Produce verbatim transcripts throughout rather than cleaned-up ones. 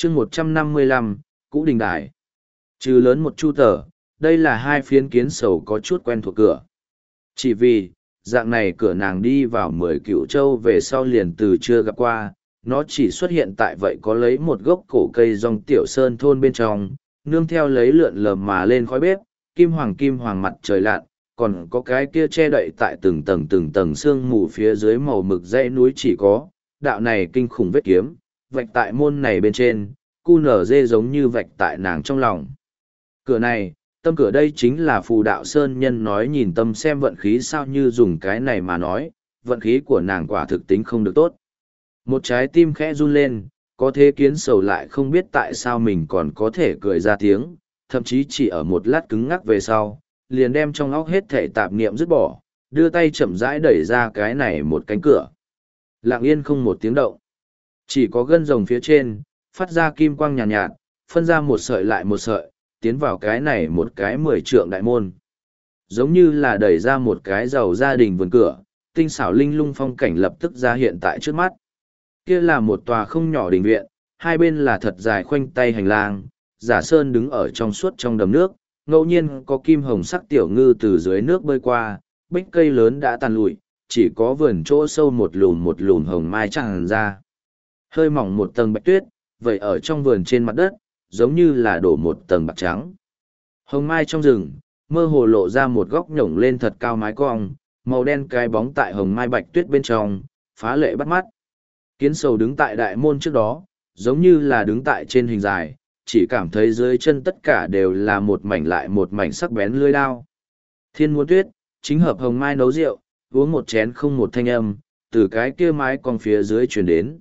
chương một trăm năm mươi lăm, Cũ Đình Đài. Trừ lớn một chu tờ, đây là hai phiến kiến sầu có chút quen thuộc cửa. Chỉ vì, dạng này cửa nàng đi vào mười cựu châu về sau liền từ chưa gặp qua, nó chỉ xuất hiện tại vậy có lấy một gốc cổ cây rong tiểu sơn thôn bên trong, nương theo lấy lượn lờ mà lên khói bếp, kim hoàng kim hoàng mặt trời lặn, còn có cái kia che đậy tại từng tầng từng tầng sương mù phía dưới màu mực dãy núi chỉ có, đạo này kinh khủng vết kiếm, vạch tại môn này bên trên, cu nở dê giống như vạch tại nàng trong lòng. Cửa này, tâm cửa đây chính là phù đạo sơn nhân nói nhìn tâm xem vận khí sao như dùng cái này mà nói, vận khí của nàng quả thực tính không được tốt. Một trái tim khẽ run lên, có thế kiến sầu lại không biết tại sao mình còn có thể cười ra tiếng, thậm chí chỉ ở một lát cứng ngắc về sau, liền đem trong óc hết thể tạp niệm dứt bỏ, đưa tay chậm rãi đẩy ra cái này một cánh cửa. Lặng yên không một tiếng động. Chỉ có gân rồng phía trên, phát ra kim quang nhàn nhạt, nhạt, phân ra một sợi lại một sợi, tiến vào cái này một cái mười trượng đại môn. Giống như là đẩy ra một cái giàu gia đình vườn cửa, tinh xảo linh lung phong cảnh lập tức ra hiện tại trước mắt. Kia là một tòa không nhỏ đình viện, hai bên là thật dài khoanh tay hành lang, giả sơn đứng ở trong suốt trong đầm nước, ngẫu nhiên có kim hồng sắc tiểu ngư từ dưới nước bơi qua, bích cây lớn đã tàn lụi, chỉ có vườn chỗ sâu một lùn một lùn hồng mai tràn ra. Hơi mỏng một tầng bạch tuyết, vậy ở trong vườn trên mặt đất, giống như là đổ một tầng bạc trắng. Hồng mai trong rừng, mơ hồ lộ ra một góc nhổng lên thật cao mái cong, màu đen cái bóng tại hồng mai bạch tuyết bên trong, phá lệ bắt mắt. Kiến sầu đứng tại đại môn trước đó, giống như là đứng tại trên hình dài, chỉ cảm thấy dưới chân tất cả đều là một mảnh lại một mảnh sắc bén lưỡi đao. Thiên muốn tuyết, chính hợp hồng mai nấu rượu, uống một chén không một thanh âm, từ cái kia mái cong phía dưới truyền đến.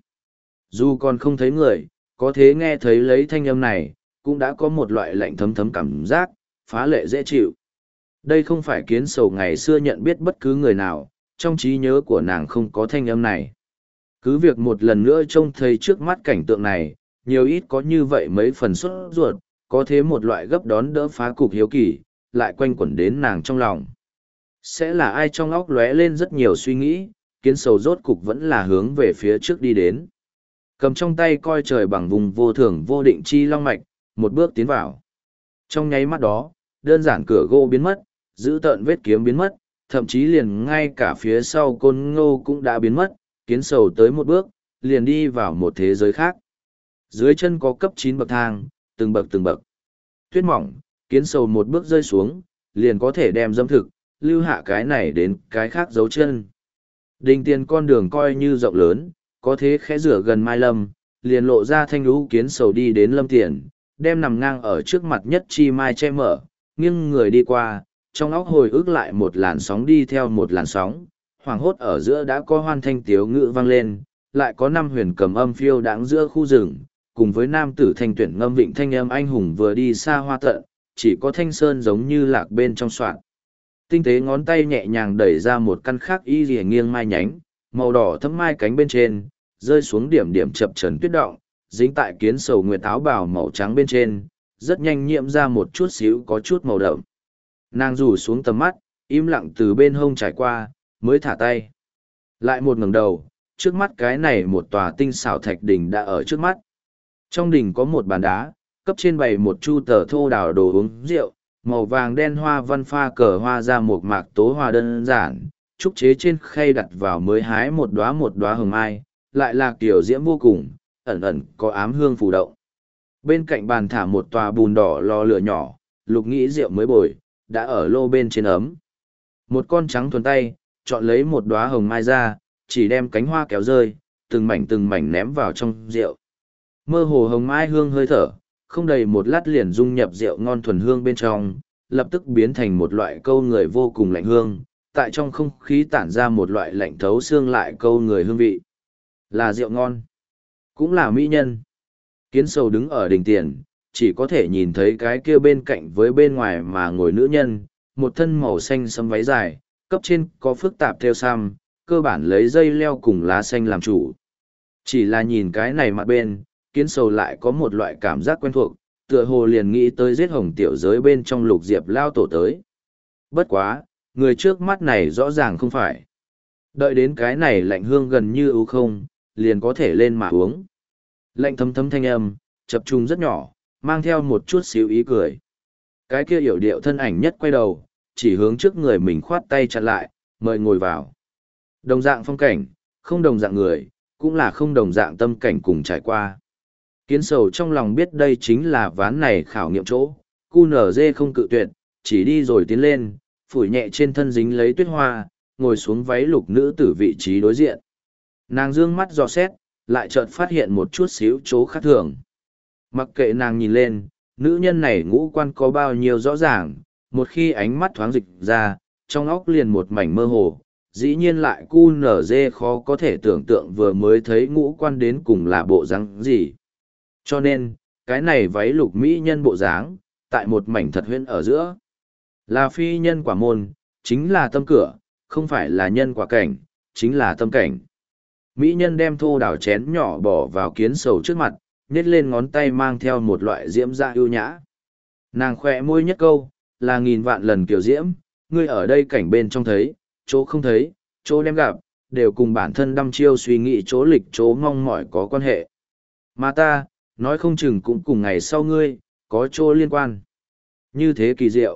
Dù còn không thấy người, có thế nghe thấy lấy thanh âm này, cũng đã có một loại lạnh thấm thấm cảm giác, phá lệ dễ chịu. Đây không phải kiến sầu ngày xưa nhận biết bất cứ người nào, trong trí nhớ của nàng không có thanh âm này. Cứ việc một lần nữa trông thấy trước mắt cảnh tượng này, nhiều ít có như vậy mấy phần sốt ruột, có thế một loại gấp đón đỡ phá cục hiếu kỳ, lại quanh quẩn đến nàng trong lòng. Sẽ là ai trong óc lóe lên rất nhiều suy nghĩ, kiến sầu rốt cục vẫn là hướng về phía trước đi đến. Cầm trong tay coi trời bằng vùng vô thường vô định chi long mạch, một bước tiến vào. Trong nháy mắt đó, đơn giản cửa gỗ biến mất, giữ tợn vết kiếm biến mất, thậm chí liền ngay cả phía sau côn ngô cũng đã biến mất, kiến sầu tới một bước, liền đi vào một thế giới khác. Dưới chân có cấp chín bậc thang, từng bậc từng bậc. Tuyết mỏng, kiến sầu một bước rơi xuống, liền có thể đem dâm thực, lưu hạ cái này đến cái khác dấu chân. Đình tiền con đường coi như rộng lớn, có thế khẽ rửa gần Mai Lâm, liền lộ ra thanh lũ kiến sầu đi đến Lâm Tiền, đem nằm ngang ở trước mặt nhất chi mai che mở, nghiêng người đi qua, trong óc hồi ức lại một làn sóng đi theo một làn sóng, hoàng hốt ở giữa đã có hoan thanh tiếu ngữ vang lên, lại có năm huyền cầm âm phiêu đáng giữa khu rừng, cùng với nam tử thanh tuyển ngâm vịnh thanh âm anh hùng vừa đi xa hoa tận, chỉ có thanh sơn giống như lạc bên trong soạn. Tinh tế ngón tay nhẹ nhàng đẩy ra một căn khác y rìa nghiêng mai nhánh, màu đỏ thấm mai cánh bên trên, rơi xuống điểm điểm chập trần tuyết động, dính tại kiến sầu nguyệt áo bào màu trắng bên trên, rất nhanh nhiễm ra một chút xíu có chút màu đậm. Nàng rủ xuống tầm mắt, im lặng từ bên hông trải qua, mới thả tay. Lại một ngẩng đầu, trước mắt cái này một tòa tinh xảo thạch đỉnh đã ở trước mắt. Trong đỉnh có một bàn đá, cấp trên bày một chu tờ thô đào đồ uống rượu, màu vàng đen hoa văn pha cờ hoa ra một mạc tố hoa đơn giản, trúc chế trên khay đặt vào mới hái một đóa một đóa hồng mai, lại là kiểu diễm vô cùng, ẩn ẩn có ám hương phù động. Bên cạnh bàn thả một tòa bùn đỏ lò lửa nhỏ, lục nghĩ rượu mới bồi, đã ở lô bên trên ấm. Một con trắng thuần tay, chọn lấy một đóa hồng mai ra, chỉ đem cánh hoa kéo rơi, từng mảnh từng mảnh ném vào trong rượu. Mơ hồ hồng mai hương hơi thở, không đầy một lát liền dung nhập rượu ngon thuần hương bên trong, lập tức biến thành một loại câu người vô cùng lạnh hương, tại trong không khí tản ra một loại lạnh thấu xương lại câu người hương vị. Là rượu ngon, cũng là mỹ nhân. Kiến sầu đứng ở đỉnh tiền, chỉ có thể nhìn thấy cái kia bên cạnh với bên ngoài mà ngồi nữ nhân, một thân màu xanh sẫm váy dài, cấp trên có phức tạp theo sam, cơ bản lấy dây leo cùng lá xanh làm chủ. Chỉ là nhìn cái này mặt bên, kiến sầu lại có một loại cảm giác quen thuộc, tựa hồ liền nghĩ tới giết hồng tiểu giới bên trong lục diệp lao tổ tới. Bất quá, người trước mắt này rõ ràng không phải. Đợi đến cái này lạnh hương gần như ưu không, liền có thể lên mà uống. Lạnh thấm thấm thanh âm, chập trung rất nhỏ, mang theo một chút xíu ý cười. Cái kia yểu điệu thân ảnh nhất quay đầu, chỉ hướng trước người mình khoát tay chặn lại, mời ngồi vào. Đồng dạng phong cảnh, không đồng dạng người, cũng là không đồng dạng tâm cảnh cùng trải qua. Kiến sầu trong lòng biết đây chính là ván này khảo nghiệm chỗ, cu nở dê không cự tuyệt, chỉ đi rồi tiến lên, phủi nhẹ trên thân dính lấy tuyết hoa, ngồi xuống váy lục nữ tử vị trí đối diện. Nàng dương mắt dò xét, lại chợt phát hiện một chút xíu chỗ khác thường. Mặc kệ nàng nhìn lên, nữ nhân này ngũ quan có bao nhiêu rõ ràng, một khi ánh mắt thoáng dịch ra, trong óc liền một mảnh mơ hồ, dĩ nhiên lại cu nở dê khó có thể tưởng tượng vừa mới thấy ngũ quan đến cùng là bộ dáng gì. Cho nên, cái này váy lục mỹ nhân bộ dáng, tại một mảnh thật huyễn ở giữa. Là phi nhân quả môn, chính là tâm cửa, không phải là nhân quả cảnh, chính là tâm cảnh. Mỹ nhân đem thô đảo chén nhỏ bỏ vào kiến sầu trước mặt, nhét lên ngón tay mang theo một loại diễm dạ ưu nhã. Nàng khỏe môi nhất câu, là nghìn vạn lần kiểu diễm, ngươi ở đây cảnh bên trong thấy, chỗ không thấy, chỗ đem gặp, đều cùng bản thân đăm chiêu suy nghĩ chỗ lịch chỗ mong mỏi có quan hệ. Mà ta, nói không chừng cũng cùng ngày sau ngươi, có chỗ liên quan. Như thế kỳ diệu.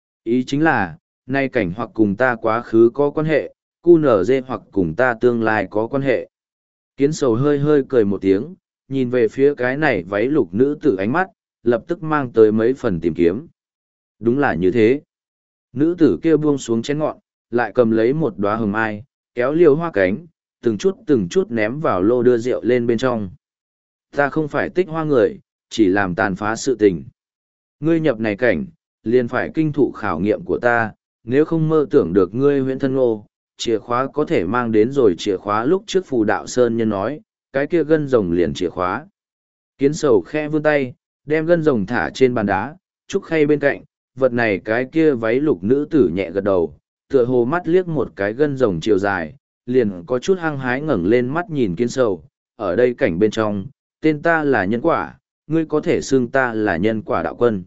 Ý chính là, nay cảnh hoặc cùng ta quá khứ có quan hệ, cu nở dê hoặc cùng ta tương lai có quan hệ. Kiến sầu hơi hơi cười một tiếng, nhìn về phía cái này váy lục nữ tử ánh mắt, lập tức mang tới mấy phần tìm kiếm. Đúng là như thế. Nữ tử kia buông xuống chén ngọn, lại cầm lấy một đóa hồng mai, kéo liều hoa cánh, từng chút từng chút ném vào lô đưa rượu lên bên trong. Ta không phải tích hoa người, chỉ làm tàn phá sự tình. Ngươi nhập này cảnh, liền phải kinh thụ khảo nghiệm của ta, nếu không mơ tưởng được ngươi huyện thân ngô, chìa khóa có thể mang đến rồi chìa khóa lúc trước phù đạo sơn nhân nói, cái kia gân rồng liền chìa khóa. Kiến sầu khe vươn tay, đem gân rồng thả trên bàn đá, trúc khay bên cạnh, vật này cái kia váy lục nữ tử nhẹ gật đầu, tựa hồ mắt liếc một cái gân rồng chiều dài, liền có chút hăng hái ngẩng lên mắt nhìn kiến sầu, ở đây cảnh bên trong, tên ta là nhân quả, ngươi có thể xưng ta là nhân quả đạo quân.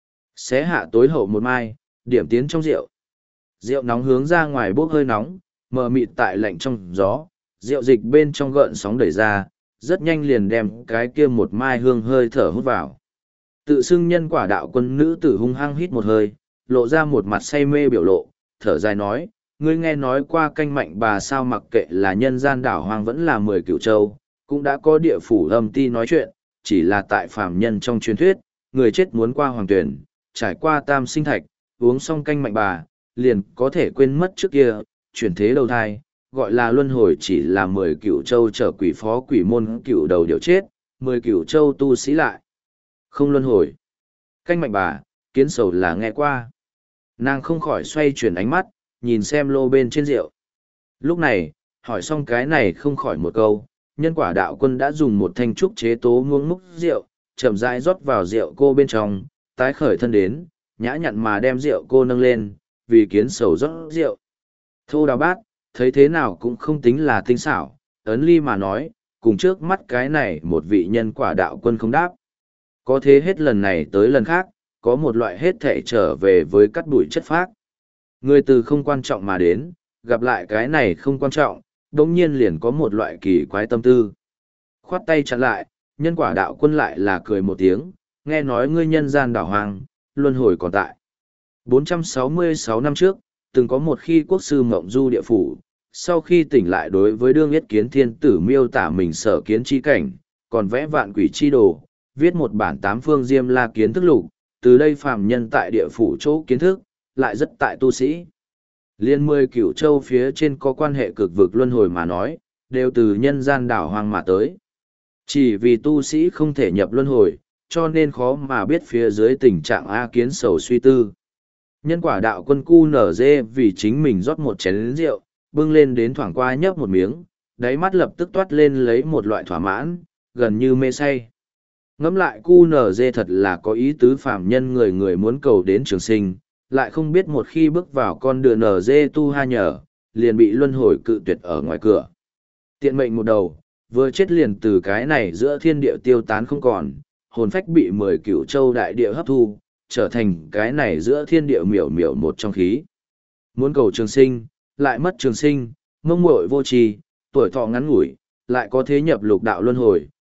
Xé hạ tối hậu một mai, điểm tiến trong rượu. Rượu nóng hướng ra ngoài bốc hơi nóng, mờ mịt tại lạnh trong gió, rượu dịch bên trong gợn sóng đẩy ra, rất nhanh liền đem cái kia một mai hương hơi thở hút vào. Tự xưng nhân quả đạo quân nữ tử hung hăng hít một hơi, lộ ra một mặt say mê biểu lộ, thở dài nói, ngươi nghe nói qua canh mạnh bà sao, mặc kệ là nhân gian đảo hoang vẫn là mười cửu châu, cũng đã có địa phủ âm ti nói chuyện, chỉ là tại phàm nhân trong truyền thuyết, người chết muốn qua hoàng tuyển, trải qua tam sinh thạch, uống xong canh mạnh bà, liền có thể quên mất trước kia, chuyển thế đầu thai, gọi là luân hồi, chỉ là mười cửu châu trở quỷ phó quỷ môn cửu đầu điều chết, mười cửu châu tu sĩ lại. Không luân hồi. Canh mạnh bà, kiến sầu là nghe qua. Nàng không khỏi xoay chuyển ánh mắt, nhìn xem lô bên trên rượu. Lúc này, hỏi xong cái này không khỏi một câu, nhân quả đạo quân đã dùng một thanh trúc chế tố muỗng múc rượu, chậm rãi rót vào rượu cô bên trong, tái khởi thân đến, nhã nhặn mà đem rượu cô nâng lên, vì kiến sầu rót rượu. Thô đào bát, thấy thế nào cũng không tính là tinh xảo, ấn ly mà nói, cùng trước mắt cái này một vị nhân quả đạo quân không đáp. Có thế hết lần này tới lần khác, có một loại hết thể trở về với cắt đuổi chất phác. Người từ không quan trọng mà đến, gặp lại cái này không quan trọng, đồng nhiên liền có một loại kỳ quái tâm tư. Khoát tay chặn lại, nhân quả đạo quân lại là cười một tiếng, nghe nói ngươi nhân gian đảo hoang, luân hồi còn tại. bốn trăm sáu mươi sáu năm trước, từng có một khi quốc sư mộng du địa phủ, sau khi tỉnh lại đối với đương yết kiến thiên tử miêu tả mình sở kiến chi cảnh, còn vẽ vạn quỷ chi đồ, viết một bản tám phương diêm la kiến thức lục, từ đây phàm nhân tại địa phủ chỗ kiến thức, lại rất tại tu sĩ. Liên mười cửu châu phía trên có quan hệ cực vực luân hồi mà nói, đều từ nhân gian đảo hoang mà tới. Chỉ vì tu sĩ không thể nhập luân hồi, cho nên khó mà biết phía dưới tình trạng A Kiến sầu suy tư. Nhân quả đạo quân cu nở dê vì chính mình rót một chén rượu, bưng lên đến thoảng qua nhấp một miếng, đáy mắt lập tức toát lên lấy một loại thỏa mãn, gần như mê say. Ngẫm lại cu nở dê thật là có ý tứ phàm nhân người người muốn cầu đến trường sinh, lại không biết một khi bước vào con đường nở dê tu ha nhở, liền bị luân hồi cự tuyệt ở ngoài cửa. Tiện mệnh một đầu, vừa chết liền từ cái này giữa thiên địa tiêu tán không còn, hồn phách bị mười cửu châu đại địa hấp thu, trở thành cái này giữa thiên địa miểu miểu một trong khí. Muốn cầu trường sinh, lại mất trường sinh, mông muội vô trì, tuổi thọ ngắn ngủi, lại có thế nhập lục đạo luân hồi,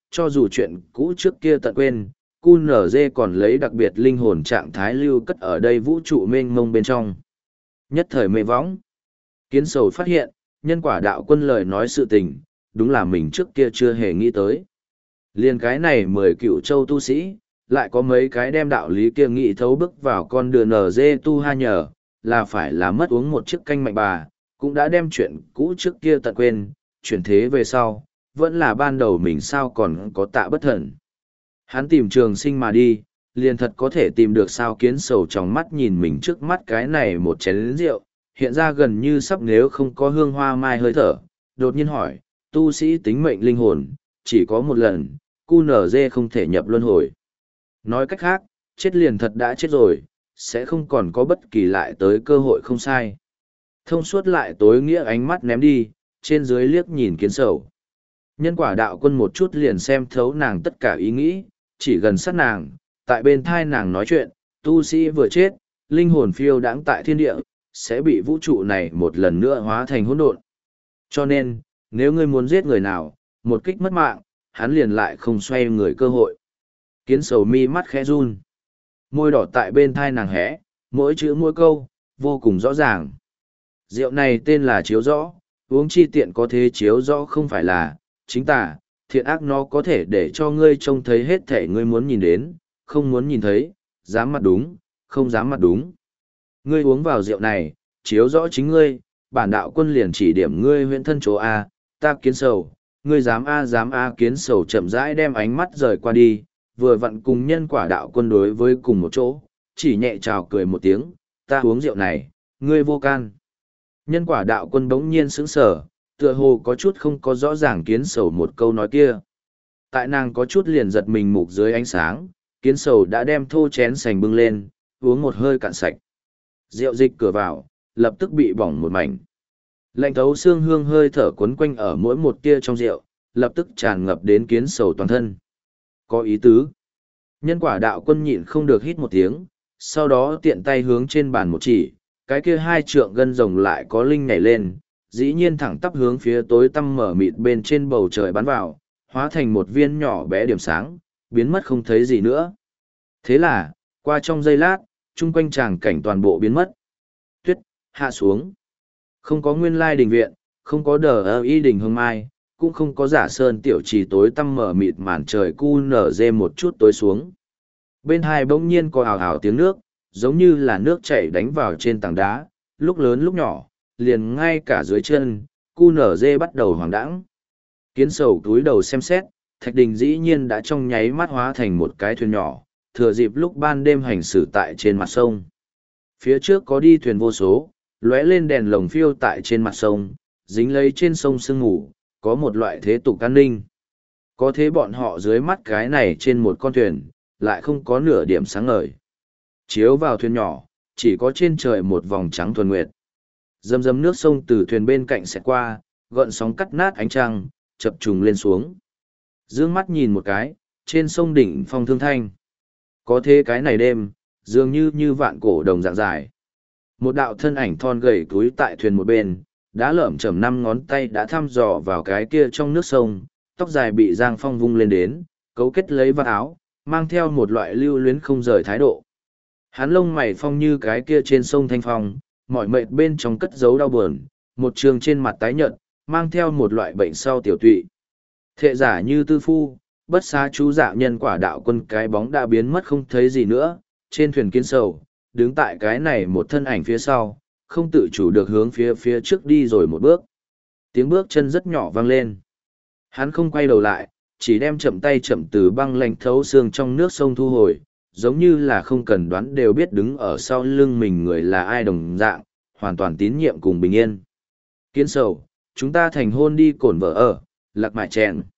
cho dù chuyện cũ trước kia tận quên, cu nở dê còn lấy đặc biệt linh hồn trạng thái lưu cất ở đây vũ trụ mênh mông bên trong. Nhất thời mê võng, kiến sầu phát hiện, nhân quả đạo quân lời nói sự tình, đúng là mình trước kia chưa hề nghĩ tới. Liên cái này mười cựu châu tu sĩ, lại có mấy cái đem đạo lý kia nghĩ thấu bước vào con đường nở dê tu ha nhờ, là phải là mất uống một chiếc canh mạnh bà, cũng đã đem chuyện cũ trước kia tận quên, chuyển thế về sau, vẫn là ban đầu mình sao còn có tạ bất thần. Hắn tìm trường sinh mà đi, liền thật có thể tìm được sao kiến sầu trong mắt nhìn mình trước mắt cái này một chén rượu, hiện ra gần như sắp nếu không có hương hoa mai hơi thở, đột nhiên hỏi, tu sĩ tính mệnh linh hồn, chỉ có một lần, cu nở dê không thể nhập luân hồi. Nói cách khác, chết liền thật đã chết rồi, sẽ không còn có bất kỳ lại tới cơ hội không sai. Thông suốt lại tối nghĩa ánh mắt ném đi, trên dưới liếc nhìn kiến sầu. Nhân quả đạo quân một chút liền xem thấu nàng tất cả ý nghĩ, chỉ gần sát nàng, tại bên thai nàng nói chuyện, tu sĩ vừa chết, linh hồn phiêu đãng tại thiên địa, sẽ bị vũ trụ này một lần nữa hóa thành hỗn độn. Cho nên, nếu ngươi muốn giết người nào, một kích mất mạng, hắn liền lại không xoay người cơ hội. Kiến sầu mi mắt khẽ run. Môi đỏ tại bên thai nàng hé, mỗi chữ mỗi câu, vô cùng rõ ràng. Rượu này tên là chiếu rõ, uống chi tiện có thế chiếu rõ không phải là, chính tà, thiện ác nó có thể để cho ngươi trông thấy hết thể ngươi muốn nhìn đến, không muốn nhìn thấy, dám mặt đúng, không dám mặt đúng. Ngươi uống vào rượu này, chiếu rõ chính ngươi, bản đạo quân liền chỉ điểm ngươi huyện thân chỗ A, ta kiến sầu, ngươi dám A dám A kiến sầu chậm rãi đem ánh mắt rời qua đi, vừa vặn cùng nhân quả đạo quân đối với cùng một chỗ, chỉ nhẹ chào cười một tiếng, ta uống rượu này, ngươi vô can. Nhân quả đạo quân bỗng nhiên sững sờ, tựa hồ có chút không có rõ ràng kiến sầu một câu nói kia. Tại nàng có chút liền giật mình mục dưới ánh sáng, kiến sầu đã đem thô chén sành bưng lên, uống một hơi cạn sạch. Rượu dịch cửa vào, lập tức bị bỏng một mảnh. Lạnh thấu xương hương hơi thở quấn quanh ở mỗi một tia trong rượu, lập tức tràn ngập đến kiến sầu toàn thân. Có ý tứ. Nhân quả đạo quân nhịn không được hít một tiếng, sau đó tiện tay hướng trên bàn một chỉ, cái kia hai trượng gân rồng lại có linh nhảy lên, dĩ nhiên thẳng tắp hướng phía tối tăm mở mịt bên trên bầu trời bắn vào, hóa thành một viên nhỏ bé điểm sáng, biến mất không thấy gì nữa. Thế là, qua trong giây lát, chung quanh tràng cảnh toàn bộ biến mất. Tuyết, hạ xuống. Không có nguyên lai đình viện, không có đờ ơ y đình hương mai, cũng không có giả sơn tiểu trì tối tăm mở mịt màn trời cu nở dê một chút tối xuống. Bên hai bỗng nhiên có hào hào tiếng nước, giống như là nước chảy đánh vào trên tảng đá, lúc lớn lúc nhỏ, liền ngay cả dưới chân, cu nở dê bắt đầu hoàng đãng. Kiến sầu túi đầu xem xét, thạch đình dĩ nhiên đã trong nháy mắt hóa thành một cái thuyền nhỏ, thừa dịp lúc ban đêm hành xử tại trên mặt sông. Phía trước có đi thuyền vô số, lóe lên đèn lồng phiêu tại trên mặt sông, dính lấy trên sông sương ngủ, có một loại thế tục an ninh. Có thế bọn họ dưới mắt cái này trên một con thuyền, lại không có nửa điểm sáng ngời. Chiếu vào thuyền nhỏ, chỉ có trên trời một vòng trắng thuần nguyệt. Dầm dầm nước sông từ thuyền bên cạnh xẹt qua, gợn sóng cắt nát ánh trăng, chập trùng lên xuống. Dương mắt nhìn một cái, trên sông đỉnh phong thương thanh. Có thế cái này đêm, dường như như vạn cổ đồng dạng dài. Một đạo thân ảnh thon gầy túi tại thuyền một bên, đã lởm chởm năm ngón tay đã thăm dò vào cái kia trong nước sông, tóc dài bị Giang Phong vung lên đến, cấu kết lấy vạt áo, mang theo một loại lưu luyến không rời thái độ. Hắn lông mày phong như cái kia trên sông thanh phong, mỏi mệt bên trong cất giấu đau buồn, một trường trên mặt tái nhợt, mang theo một loại bệnh sau tiểu tụy. Thệ giả như tư phu, bất xá chú dạ nhân quả đạo quân cái bóng đã biến mất không thấy gì nữa, trên thuyền kiến sầu, đứng tại cái này một thân ảnh phía sau, không tự chủ được hướng phía phía trước đi rồi một bước. Tiếng bước chân rất nhỏ vang lên. Hắn không quay đầu lại, chỉ đem chậm tay chậm từ băng lạnh thấu xương trong nước sông thu hồi, giống như là không cần đoán đều biết đứng ở sau lưng mình người là ai đồng dạng, hoàn toàn tín nhiệm cùng bình yên. Kiến sầu, chúng ta thành hôn đi cổn vợ ở, lạc mại chèn.